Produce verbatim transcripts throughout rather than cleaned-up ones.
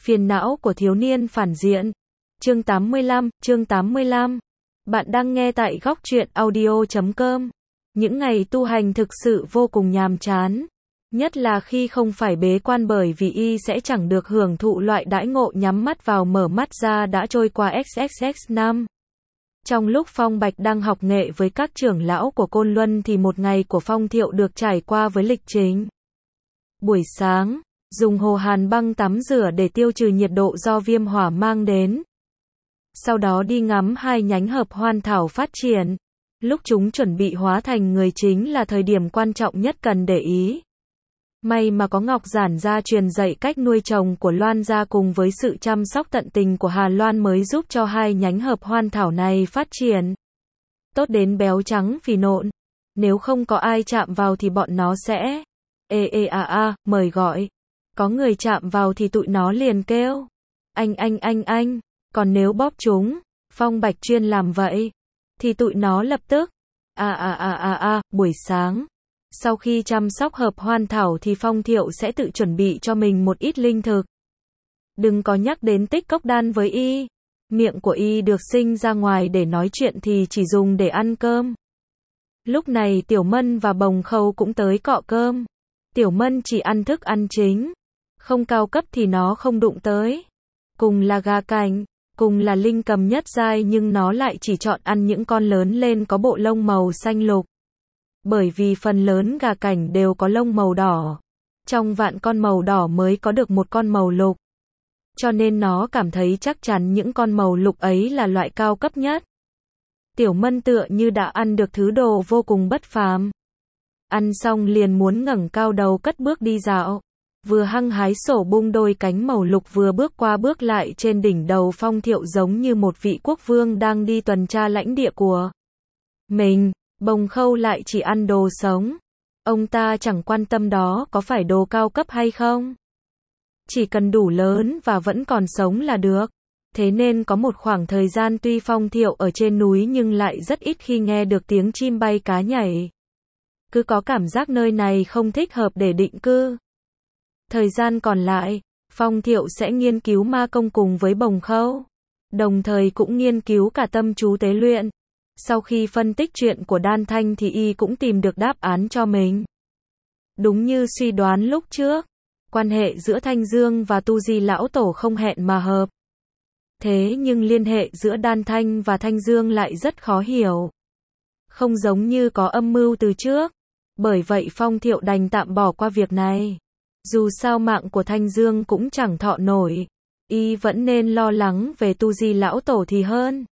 Phiền não của thiếu niên phản diện. Chương tám mươi lăm, chương tám mươi lăm. Bạn đang nghe tại góc truyện audio chấm com. Những ngày tu hành thực sự vô cùng nhàm chán. Nhất là khi không phải bế quan, bởi vì y sẽ chẳng được hưởng thụ loại đãi ngộ nhắm mắt vào mở mắt ra đã trôi qua x x x năm. Trong lúc Phong Bạch đang học nghệ với các trưởng lão của Côn Luân thì một ngày của Phong Thiệu được trải qua với lịch trình. Buổi sáng, dùng hồ hàn băng tắm rửa để tiêu trừ nhiệt độ do viêm hỏa mang đến. Sau đó đi ngắm hai nhánh hợp hoan thảo phát triển. Lúc chúng chuẩn bị hóa thành người chính là thời điểm quan trọng nhất cần để ý. May mà có Ngọc Giản gia truyền dạy cách nuôi trồng của Loan gia cùng với sự chăm sóc tận tình của Hà Loan mới giúp cho hai nhánh hợp hoan thảo này phát triển tốt đến béo trắng phì nộn. Nếu không có ai chạm vào thì bọn nó sẽ ê ê à à, mời gọi. Có người chạm vào thì tụi nó liền kêu anh anh anh anh. Còn nếu bóp chúng, Phong Bạch chuyên làm vậy, thì tụi nó lập tức à à à à à. Buổi sáng, sau khi chăm sóc hợp hoan thảo thì Phong Thiệu sẽ tự chuẩn bị cho mình một ít linh thực. Đừng có nhắc đến tích cốc đan với y. Miệng của y được sinh ra ngoài để nói chuyện thì chỉ dùng để ăn cơm. Lúc này Tiểu Mân và Bồng Khâu cũng tới cọ cơm. Tiểu Mân chỉ ăn thức ăn chính, không cao cấp thì nó không đụng tới. Cùng là gà cảnh, cùng là linh cầm nhất giai, nhưng nó lại chỉ chọn ăn những con lớn lên có bộ lông màu xanh lục. Bởi vì phần lớn gà cảnh đều có lông màu đỏ. Trong vạn con màu đỏ mới có được một con màu lục. Cho nên nó cảm thấy chắc chắn những con màu lục ấy là loại cao cấp nhất. Tiểu Mân tựa như đã ăn được thứ đồ vô cùng bất phàm. Ăn xong liền muốn ngẩng cao đầu cất bước đi dạo. Vừa hăng hái sổ bung đôi cánh màu lục vừa bước qua bước lại trên đỉnh đầu Phong Thiệu, giống như một vị quốc vương đang đi tuần tra lãnh địa của mình. Bồng Khâu lại chỉ ăn đồ sống. Ông ta chẳng quan tâm đó có phải đồ cao cấp hay không. Chỉ cần đủ lớn và vẫn còn sống là được. Thế nên có một khoảng thời gian tuy Phong Thiệu ở trên núi nhưng lại rất ít khi nghe được tiếng chim bay cá nhảy. Cứ có cảm giác nơi này không thích hợp để định cư. Thời gian còn lại, Phong Thiệu sẽ nghiên cứu ma công cùng với Bồng Khâu. Đồng thời cũng nghiên cứu cả tâm chú tế luyện. Sau khi phân tích chuyện của Đan Thanh thì y cũng tìm được đáp án cho mình. Đúng như suy đoán lúc trước, quan hệ giữa Thanh Dương và Tu Di Lão Tổ không hẹn mà hợp. Thế nhưng liên hệ giữa Đan Thanh và Thanh Dương lại rất khó hiểu. Không giống như có âm mưu từ trước. Bởi vậy Phong Thiệu đành tạm bỏ qua việc này. Dù sao mạng của Thanh Dương cũng chẳng thọ nổi. Y vẫn nên lo lắng về Tu Di Lão Tổ thì hơn.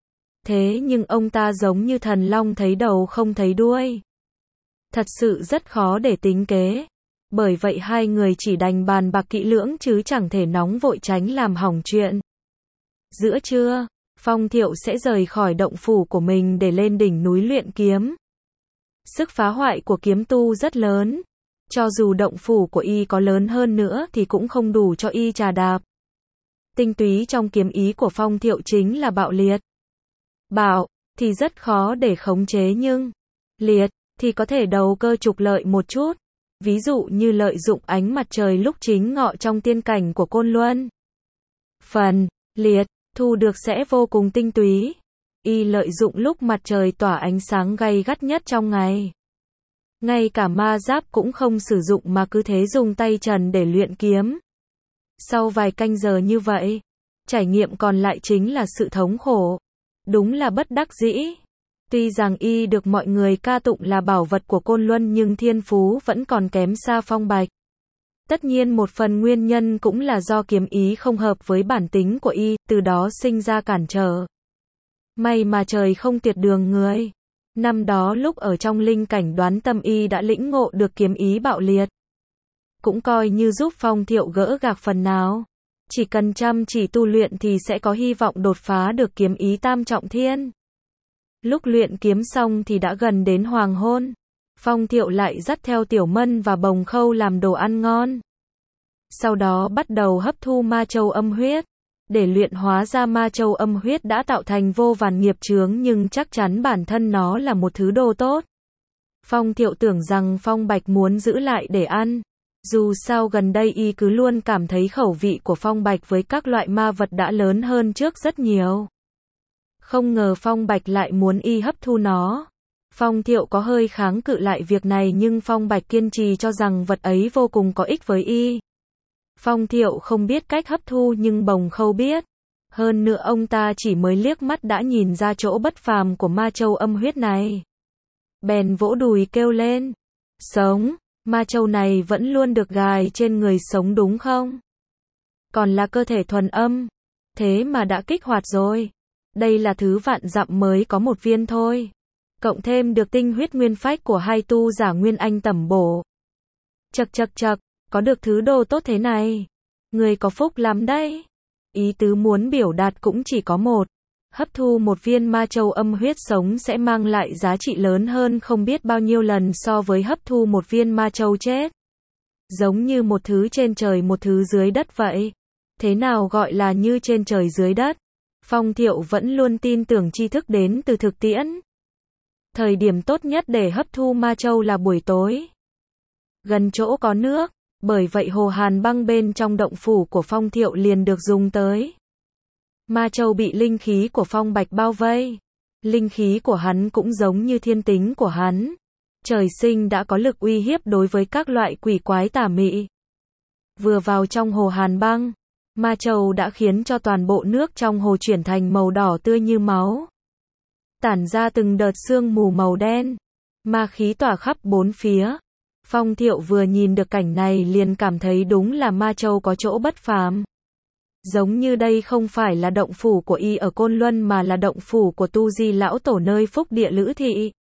Thế nhưng ông ta giống như thần long thấy đầu không thấy đuôi. Thật sự rất khó để tính kế. Bởi vậy hai người chỉ đành bàn bạc kỹ lưỡng chứ chẳng thể nóng vội tránh làm hỏng chuyện. Giữa trưa, Phong Thiệu sẽ rời khỏi động phủ của mình để lên đỉnh núi luyện kiếm. Sức phá hoại của kiếm tu rất lớn. Cho dù động phủ của y có lớn hơn nữa thì cũng không đủ cho y trà đạp. Tinh túy trong kiếm ý của Phong Thiệu chính là bạo liệt. Bạo thì rất khó để khống chế, nhưng liệt thì có thể đầu cơ trục lợi một chút. Ví dụ như lợi dụng ánh mặt trời lúc chính ngọ trong tiên cảnh của Côn Luân. Phần liệt thu được sẽ vô cùng tinh túy. Y lợi dụng lúc mặt trời tỏa ánh sáng gay gắt nhất trong ngày. Ngay cả ma giáp cũng không sử dụng mà cứ thế dùng tay trần để luyện kiếm. Sau vài canh giờ như vậy, trải nghiệm còn lại chính là sự thống khổ. Đúng là bất đắc dĩ. Tuy rằng y được mọi người ca tụng là bảo vật của Côn Luân nhưng thiên phú vẫn còn kém xa Phong Bạch. Tất nhiên một phần nguyên nhân cũng là do kiếm ý không hợp với bản tính của y, từ đó sinh ra cản trở. May mà trời không tuyệt đường người. Năm đó lúc ở trong linh cảnh Đoán Tâm y đã lĩnh ngộ được kiếm ý bạo liệt. Cũng coi như giúp Phong Thiệu gỡ gạc phần nào. Chỉ cần chăm chỉ tu luyện thì sẽ có hy vọng đột phá được kiếm ý tam trọng thiên. Lúc luyện kiếm xong thì đã gần đến hoàng hôn. Phong Thiệu lại dắt theo Tiểu Mân và Bồng Khâu làm đồ ăn ngon. Sau đó bắt đầu hấp thu ma châu âm huyết. Để luyện hóa ra ma châu âm huyết đã tạo thành vô vàn nghiệp chướng, nhưng chắc chắn bản thân nó là một thứ đồ tốt. Phong Thiệu tưởng rằng Phong Bạch muốn giữ lại để ăn. Dù sao gần đây y cứ luôn cảm thấy khẩu vị của Phong Bạch với các loại ma vật đã lớn hơn trước rất nhiều. Không ngờ Phong Bạch lại muốn y hấp thu nó. Phong Thiệu có hơi kháng cự lại việc này nhưng Phong Bạch kiên trì cho rằng vật ấy vô cùng có ích với y. Phong Thiệu không biết cách hấp thu nhưng Bồng Khâu biết. Hơn nữa ông ta chỉ mới liếc mắt đã nhìn ra chỗ bất phàm của ma châu âm huyết này. Bèn vỗ đùi kêu lên. Sống, ma châu này vẫn luôn được gài trên người sống đúng không? Còn là cơ thể thuần âm. Thế mà đã kích hoạt rồi. Đây là thứ vạn dặm mới có một viên thôi. Cộng thêm được tinh huyết nguyên phách của hai tu giả Nguyên Anh tẩm bổ. Chậc chậc chậc, có được thứ đồ tốt thế này. Người có phúc lắm đấy. Ý tứ muốn biểu đạt cũng chỉ có một. Hấp thu một viên ma châu âm huyết sống sẽ mang lại giá trị lớn hơn không biết bao nhiêu lần so với hấp thu một viên ma châu chết. Giống như một thứ trên trời một thứ dưới đất vậy. Thế nào gọi là như trên trời dưới đất? Phong Thiệu vẫn luôn tin tưởng tri thức đến từ thực tiễn. Thời điểm tốt nhất để hấp thu ma châu là buổi tối. Gần chỗ có nước, bởi vậy hồ hàn băng bên trong động phủ của Phong Thiệu liền được dùng tới. Ma châu bị linh khí của Phong Bạch bao vây. Linh khí của hắn cũng giống như thiên tính của hắn. Trời sinh đã có lực uy hiếp đối với các loại quỷ quái tà mị. Vừa vào trong hồ hàn băng, ma châu đã khiến cho toàn bộ nước trong hồ chuyển thành màu đỏ tươi như máu. Tản ra từng đợt sương mù màu đen. Ma khí tỏa khắp bốn phía. Phong Thiệu vừa nhìn được cảnh này liền cảm thấy đúng là ma châu có chỗ bất phàm. Giống như đây không phải là động phủ của y ở Côn Luân mà là động phủ của Tu Di lão tổ nơi Phúc Địa Lữ Thị.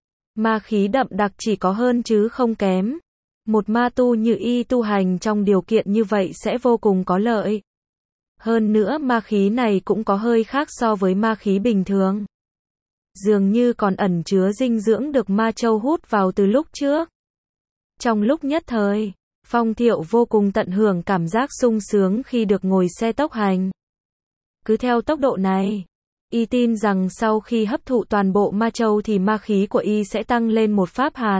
Ma khí đậm đặc chỉ có hơn chứ không kém. Một ma tu như y tu hành trong điều kiện như vậy sẽ vô cùng có lợi. Hơn nữa ma khí này cũng có hơi khác so với ma khí bình thường. Dường như còn ẩn chứa dinh dưỡng được ma châu hút vào từ lúc trước. Trong lúc nhất thời, Phong Thiệu vô cùng tận hưởng cảm giác sung sướng khi được ngồi xe tốc hành. Cứ theo tốc độ này, y tin rằng sau khi hấp thụ toàn bộ ma châu thì ma khí của y sẽ tăng lên một pháp hạt.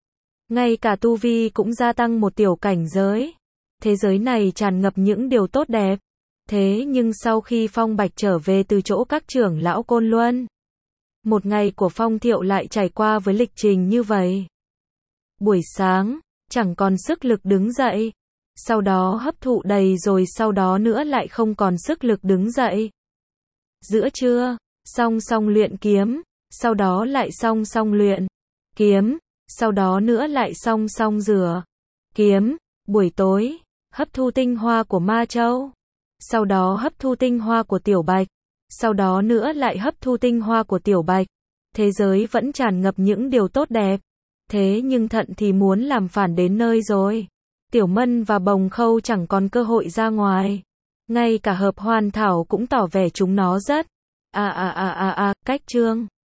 Ngay cả tu vi cũng gia tăng một tiểu cảnh giới. Thế giới này tràn ngập những điều tốt đẹp. Thế nhưng sau khi Phong Bạch trở về từ chỗ các trưởng lão Côn Luân, một ngày của Phong Thiệu lại trải qua với lịch trình như vậy. Buổi sáng, chẳng còn sức lực đứng dậy. Sau đó hấp thụ đầy rồi sau đó nữa lại không còn sức lực đứng dậy. Giữa trưa, song song luyện kiếm, sau đó lại song song luyện kiếm, sau đó nữa lại song song rửa kiếm. Buổi tối, hấp thu tinh hoa của ma châu, sau đó hấp thu tinh hoa của Tiểu Bạch, sau đó nữa lại hấp thu tinh hoa của Tiểu Bạch. Thế giới vẫn tràn ngập những điều tốt đẹp. Thế nhưng thận thì muốn làm phản đến nơi rồi. Tiểu Mân và Bồng Khâu chẳng còn cơ hội ra ngoài. Ngay cả Hợp Hoàn Thảo cũng tỏ vẻ chúng nó rất à à à à à cách chương.